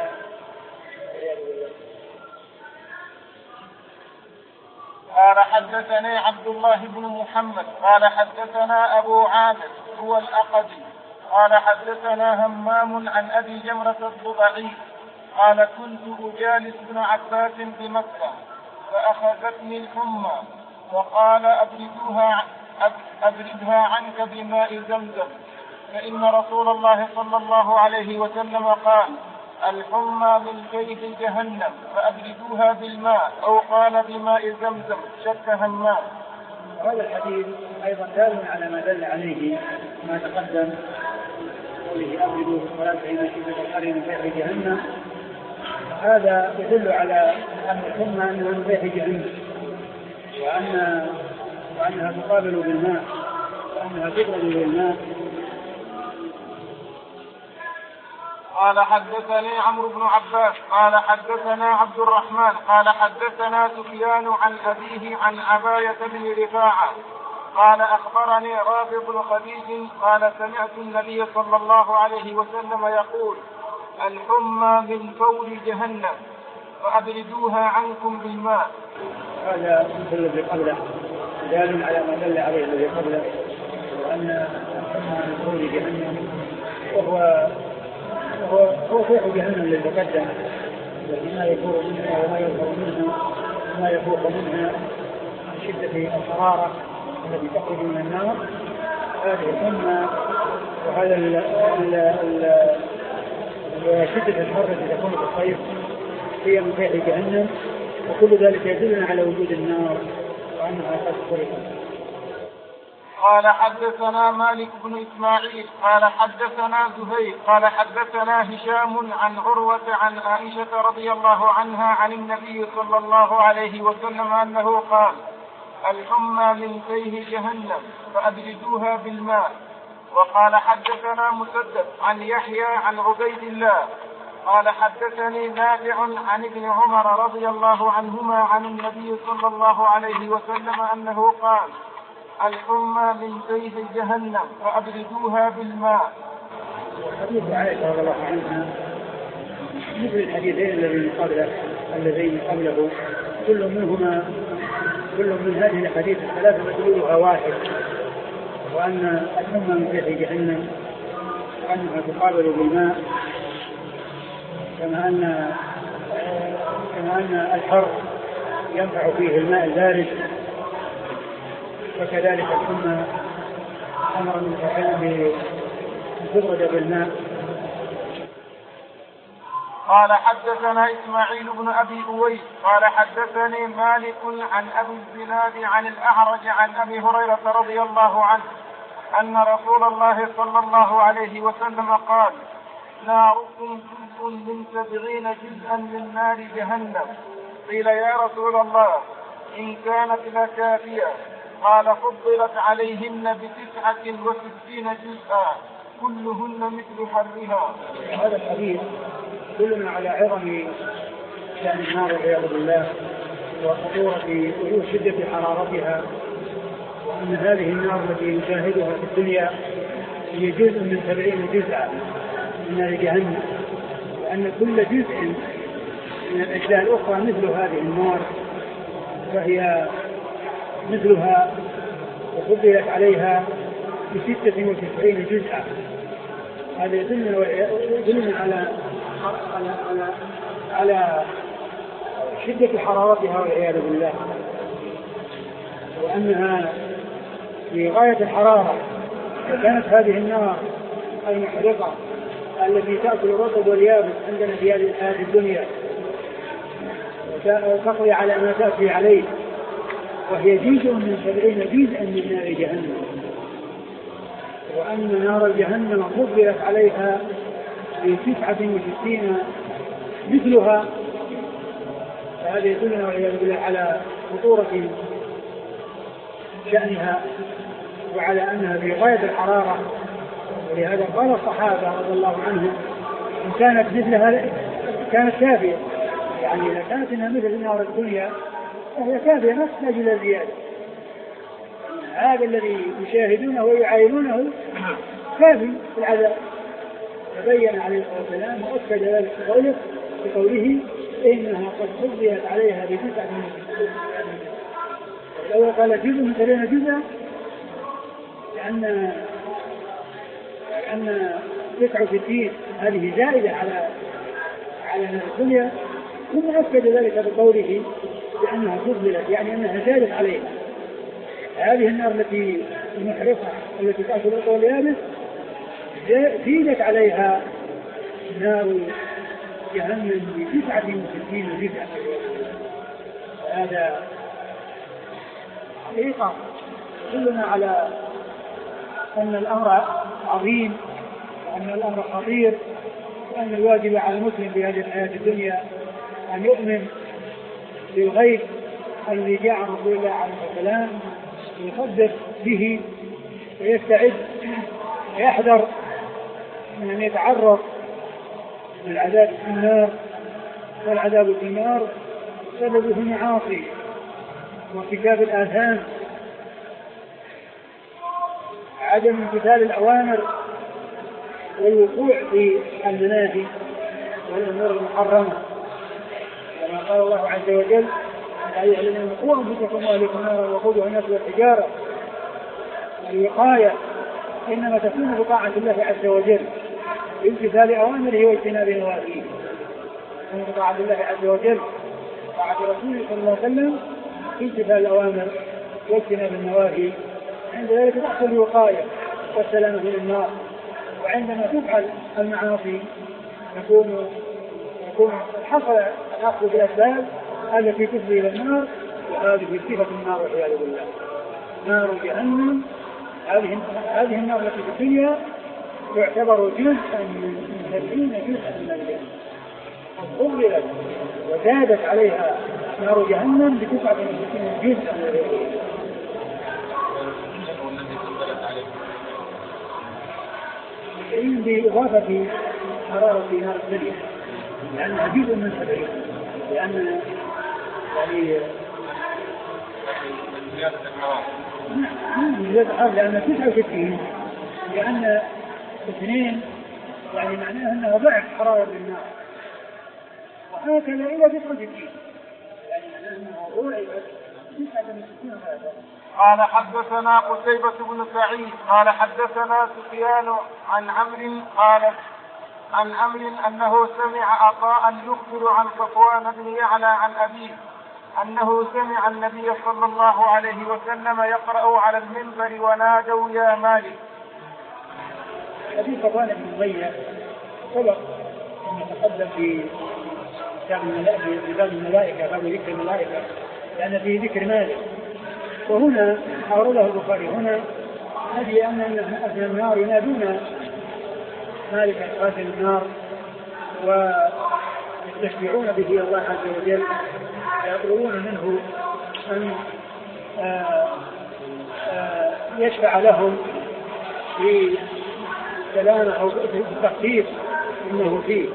قال حدثني عبد الله بن محمد قال حدثنا أبو عامر هو الأقدي قال حدثنا همام عن أبي جمرة الضبعي قال كنت أجالس ابن عباس بمكة فأخذتني الحمى وقال أبردها, أبردها عنك بماء زمزم فإن رسول الله صلى الله عليه وسلم قال الحمى من كيد جهنم فأبردوها بالماء أو قال بماء زمزم. شك همام. هذا الحديث أيضا دال على ما دل عليه ما تقدم قوله أبردوا بالصلاة حين شدة الحر من كيد جهنم. هذا يدل على أن الحمى أنها من كيد جهنم وأن وأنها تقابل بالماء وأنها تبرد بالماء. قال حدثني عمرو بن عباس قال حدثنا عبد الرحمن قال حدثنا سفيان عن أبيه عن عباية بن رفاعة قال أخبرني رافض بن خديج قال سمعت النبي صلى الله عليه وسلم يقول الحمى من فور جهنم فأبردوها عنكم بالماء. هذا مثل الذي قبله دال على ما دل عليه الذي قبله وأن الحمى من فور جهنم وهو هو هو فوق جهنم الذي تقدم الذي ما يفوق منها وما يظهر منها وما يفوق منها من شدة الحرارة التي تخرج من النار. هذه الحمى وهذا شدة الحر التي تكون في الصيف هي من فوق جهنم وكل ذلك يدلنا على وجود النار وأنها قد خلقت. قال حدثنا مالك بن إسماعيل قال حدثنا زهير قال حدثنا هشام عن عروة عن عائشة رضي الله عنها عن النبي صلى الله عليه وسلم أنه قال الحمى من فيه جهنم فأبردوها بالماء. وقال حدثنا مسدد عن يحيى عن عبيد الله قال حدثني نافع عن ابن عمر رضي الله عنهما عن النبي صلى الله عليه وسلم أنه قال الحمى من فيه جهنم فأبردوها بالماء. حديث عائشة رضي الله عنها مثل الحديثين الذين قبله الذين قبله كل منهما كل من هذه الحديث الثلاثة مدلولها واحد وأن الحمى من فيه جهنم وأنها تقابل بالماء كما أن كما أن الحر ينفع فيه الماء البارد وكذلك الحمى أمر من تبرد بالماء. قال حدثنا إسماعيل بن أبي أويس قال حدثني مالك عن أبي الزناد عن الأعرج عن أبي هريرة رضي الله عنه أن رسول الله صلى الله عليه وسلم قال ناركم جزء من سبعين جزءا من نار جهنم. قيل يا رسول الله إن كانت لكافية قال فضلت عليهن بتسعة وستين جزءا كلهن مثل حرها. هذا الحديث يدلنا على عظم شأن النار والعياذ بالله وخطورة وجود شدة حرارتها وأن هذه النار التي نشاهدها في الدنيا هي جزء من سبعين جزءا من نار جهنم وأن كل جزء من الأجزاء الأخرى مثل هذه النار فهي مثلها وفضلت عليها بستة وتسعين جزءا. هذا يدلنا على على على على شدة حرارتها والعياذ بالله وأنها في غاية الحرارة. وكانت هذه النار المحرقة التي تأكل الرطب واليابس عندنا في هذه الحياة الدنيا وتقضي على ما تأتي عليه وهي جزء من سبعين جزءا من نار جهنم وأن نار جهنم فضلت عليها في تسعة وستين مثلها، فهذا يدلنا والعياذ بالله على خطورة شأنها وعلى أنها في غاية الحرارة. ولهذا قال الصحابة رضي الله عنهم إن كانت مثلها كانت كافية، يعني إذا كانت إنها مثل نار الدنيا فهي كافية ما تحتاج إلى زيادة. هذا الذي يشاهدونه ويعاينونه كافي في العذاب. تبين عليه الصلاة والسلام وأكد ذلك بقوله بقوله إنها قد فضلت عليها بتسعة وستين. الأول قال جزء من سبعين جزءا لأن لأن تسعة وستين هذه زائدة على على الدنيا، ثم أكد ذلك بقوله بأنها فضلت يعني أنها زادت عليها. هذه النار التي المحرقة التي تأكل الأرض واليابس زيدت عليها نار جهنم بتسعة وستين جزءا. هذا حقيقة يدلنا على أن الأمر عظيم وأن الأمر خطير، وأن الواجب على المسلم في هذه الحياة الدنيا أن يؤمن بالغيب الذي جاء عن رسول الله عليه السلام ويصدق به ويستعد ويحذر من أن يتعرض للعذاب في النار. والعذاب في النار سببه المعاصي وارتكاب الآثام، عدم امتثال الأوامر والوقوع في المناهي والأمور المحرمة، كما قال الله عز وجل يا أيها الذين قوا أنفسكم وأهليكم نارا وقودها الناس والحجارة. الوقاية إنما تكون بطاعة الله عز وجل بامتثال أوامره واجتناب نواهيه. بطاعة الله عز وجل طاعة رسوله صلى الله عليه وسلم بامتثال الأوامر واجتناب النواهي، عند ذلك تحصل الوقاية والسلامة من النار. وعندما تفعل المعاصي يكون يكون حصل الأخذ بالأسباب التي تفضي إلى النار، وهذه صفة النار والعياذ بالله. نار جهنم هذه هذه النار التي في الدنيا تعتبر جزءا من سبعين جزءا من الجنة، فضلت وزادت عليها نار جهنم بتسعة وستين جزءا من الجنة. بإضافة حرارة نار الدنيا لأنها جزء من سبعين، لأن يعني زيادة الحرارة زيادة الحرارة لأن تسعة وستين لأن اثنين يعني معناها أنها ضعف حرارة النار، وهكذا إلى تسعة وستين يعني معناها أنها ضعفت تسعة وستين هذا. قال حدثنا قتيبة بن سعيد قال حدثنا سفيان عن عمرو قال عن عمرو أنه سمع عطاء يخبر عن صفوان بن يعلى عن أبيه أنه سمع النبي صلى الله عليه وسلم يقرأ على المنبر ونادوا يا مالك. أبي صفوان بن أمية سبق أن يتقدم في باب الملائكة باب ذكر الملائكة لأن فيه ذكر مالك، وهنا أورده البخاري هنا نجد أن أهل النار ينادون مالك قاتل النار ويستشفعون به الله عز وجل ويطلبون منه أن آآ آآ يشفع لهم في سلامة أو في التخفيف إنه فيه،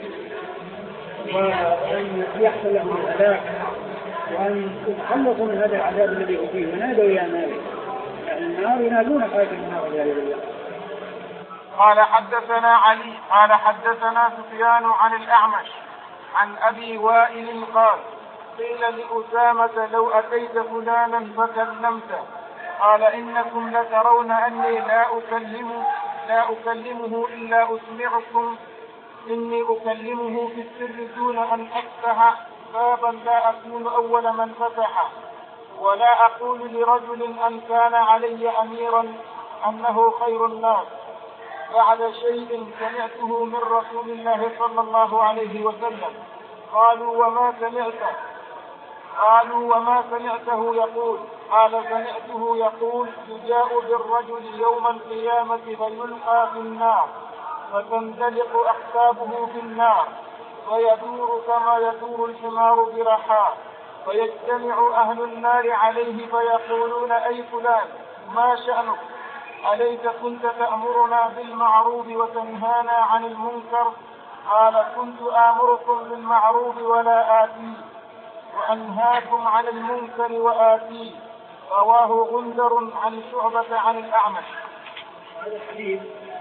وأن يحصل لهم الهلاك وأن يتخلصوا من هذا العذاب الذي هو فيه. ونادوا يا مالك يعني النار ينادون قاتل النار والعياذ بالله. قال حدثنا علي قال حدثنا سفيان عن الأعمش عن أبي وائل قال قيل لأسامة لو أتيت فلانا فكلمته قال إنكم لترون أني لا أكلم لا أكلمه إلا أسمعكم إني أكلمه في السر دون أن أفتح بابا لا أكون أول من فتحه ولا أقول لرجل أن كان علي أميرا أنه خير الناس بعد شيء سمعته من رسول الله صلى الله عليه وسلم. قالوا وما سمعته قالوا وما سمعته يقول قال سمعته يقول يجاء بالرجل يوم القيامة فيلقى في النار فتندلق أحسابه في النار ويدور كما يدور الحمار برحاه، فيجتمع أهل النار عليه فيقولون: أي فلان ما شأنك؟ أليس كنت تأمرنا بالمعروف وتنهانا عن المنكر؟ قال: كنت آمركم بالمعروف ولا آتيه، وأنهاكم عن المنكر وآتيه. رواه غندر عن شعبة عن الأعمش. هذا الحديث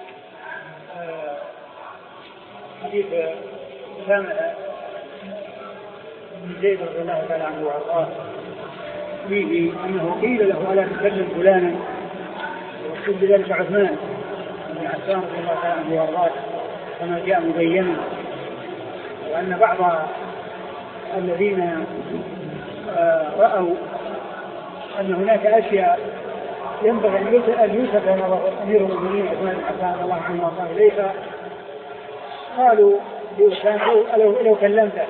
حديث أسامة بن زيد رضي الله تعالى عنه وأرضاه فيه أنه قيل له: ألا تكلم فلانا؟ ويقول بذلك عثمان بن عفان رضي الله تعالى عنه وأرضاه كما جاء مبينا، وأن بعض الذين رأوا أن هناك أشياء ينبغي أن يوسف نظر أمير المؤمنين عثمان بن عفان رضي الله عنه وأرضاه إليها، قالوا لو, لو كلمته.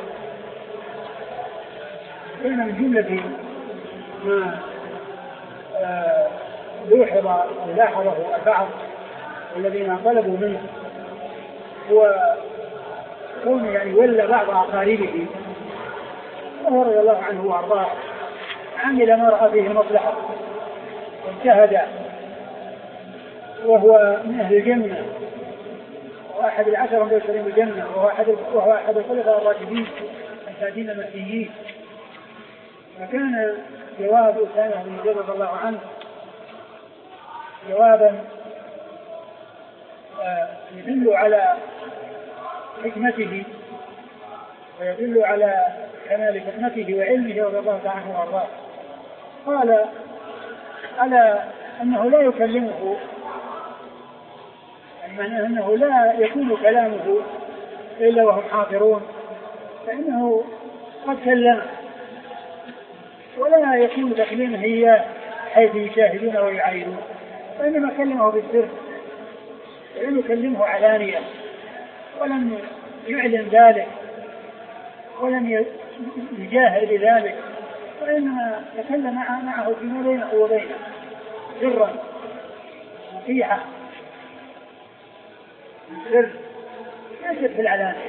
كان من جملة ما لوحظ ولاحظه البعض الذين طلبوا منه هو كونه يعني ولى بعض أقاربه رضي الله عنه وأرضاه، عمل ما رأى فيه المصلحة واجتهد، وهو من أهل الجنة وأحد العشرة المبشرين بالجنة، وهو أحد وهو أحد الخلفاء الراشدين الهادين المهديين. فكان جواب أسامة بن زيد رضي الله عنه جوابا يدل على حكمته ويدل على كمال حكمته وعلمه رضي الله عنه وارضاه. قال: ألا أنه لا يكلمه، يعني أنه لا يكون كلامه إلا وهم حاضرون، فإنه قد كلمه، ولا يكون تكليمه إياه حيث يشاهدون ويعاينون، وإنما كلمه بالسر، لم يكلمه علانية ولم يعلن ذلك ولم يجاهر بذلك، وإنما تكلم معه فيما بينه وبينه سرا نصيحة سر ليست في العلانية.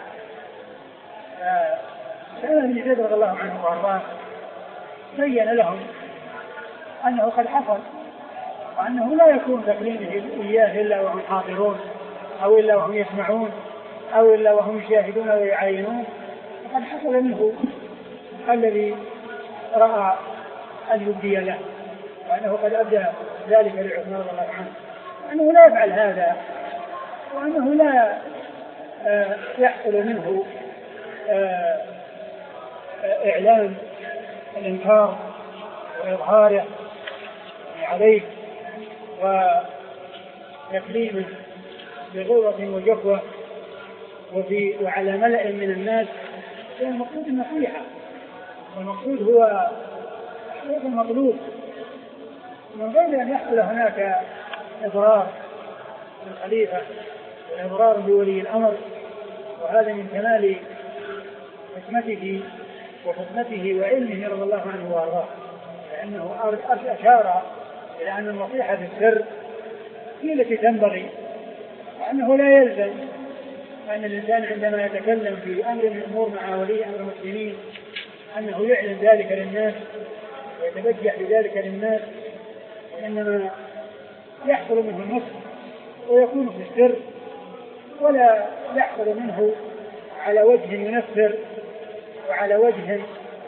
فأنا بن زيد رضي الله عنه وارضاه بين لهم أنه قد حصل، وأنه لا يكون تكليمه إياه إلا وهم حاضرون أو إلا وهم يسمعون أو إلا وهم يشاهدون ويعاينون، وقد حصل منه الذي رأى أن يبدي له، وأنه قد أبدى ذلك لعثمان رضي الله عنه، وأنه لا يفعل هذا، وأنه لا يحصل منه إعلان الإنكار وإظهاره عليه وتكليمه بغلظة وجفوة وفي وعلى ملأ من الناس. المقصود النصيحة، والمقصود هو المطلوب، من غير أن يحصل هناك إضرار بالخليفة وإضرار بولي الأمر، وهذا من كمال حكمته وحكمته وعلمه رضي الله عنه وارضاه، لأنه أشار إلى أن النصيحة في السر هي التي تنبغي، وأنه لا يلزم أن الإنسان عندما يتكلم في أمر من الأمور مع ولي أمر المسلمين أنه يعلن ذلك للناس ويتبجح بذلك للناس، وإنما يحصل منه النصح ويكون في السر، ولا يحصل منه على وجه ينفر وعلى وجه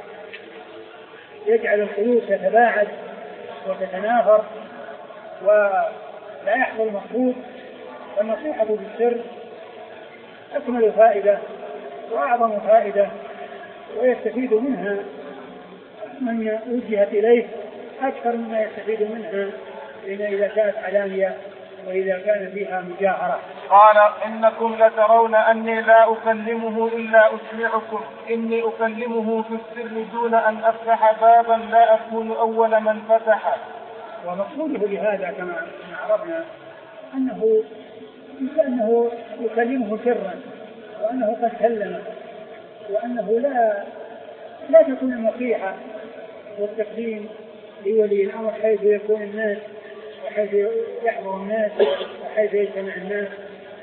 يجعل القلوب تتباعد وتتنافر ولا يحصل المقصود. والنصيحة بالسر أكمل فائدة وأعظم فائدة، ويستفيد منها من وجهت إليه أكثر مما يستفيد منها إذا كانت علانية وإذا كان فيها مجاهرة. قال: إنكم لترون أني لا أكلمه إلا أسمعكم، إني أكلمه في السر دون أن أفتح بابا لا أكون أول من فتح. ومقصوده بهذا كما عرفنا أنه أنه يكلمه سرا، وأنه قد كلمه، وأنه لا لا تكون النصيحة والتقديم لولي الأمر حيث يكون الناس وحيث يحضر الناس وحيث يجتمع الناس،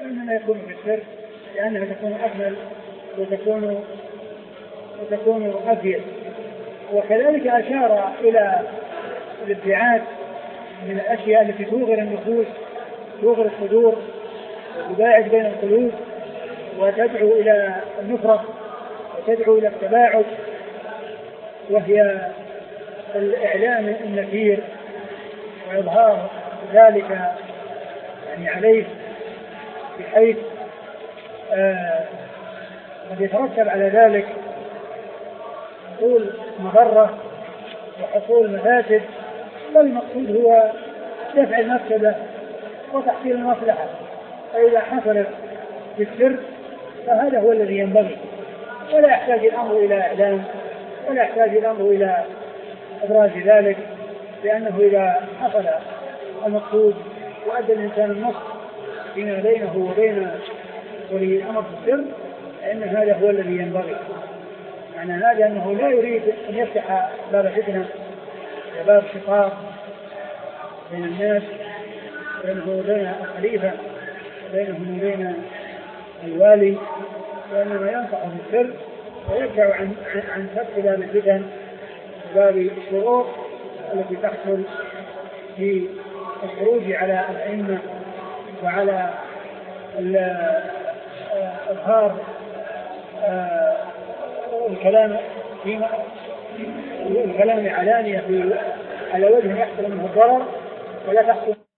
فإنما يكون في السر لأنها تكون أكمل وتكون وتكون أفيد. وكذلك أشار إلى الابتعاد من الأشياء التي توغر النفوس توغر الصدور وتباعد بين القلوب وتدعو إلى النفرة وتدعو إلى التباعد، وهي الإعلام النكير وإظهار ذلك يعني عليه، بحيث آه قد يترتب على ذلك حصول مضرة وحصول مفاسد، والمقصود هو دفع المفسدة وتحصيل المصلحة. فإذا حصلت بالسر فهذا هو الذي ينبغي، ولا يحتاج الأمر إلى إعلام ولا يحتاج الأمر إلى إبراز ذلك، لأنه إذا حصل المقصود وأدى الإنسان النص فيما بينه وبين ولي الأمر في السر فإن هذا هو الذي ينبغي. معنى هذا أنه لا يريد أن يفتح باب فتنة وباب شقاق بين الناس بينه وبين الخليفة بينهم وبين الوالي، وإنما ينصح في السر ويرجع عن عن فتح باب الفتن وباب الشرور التي تحصل في الخروج على الأئمة وعلى إظهار الكلام فيما الكلام علانية على وجه يحصل منه الضرر ولا تحصل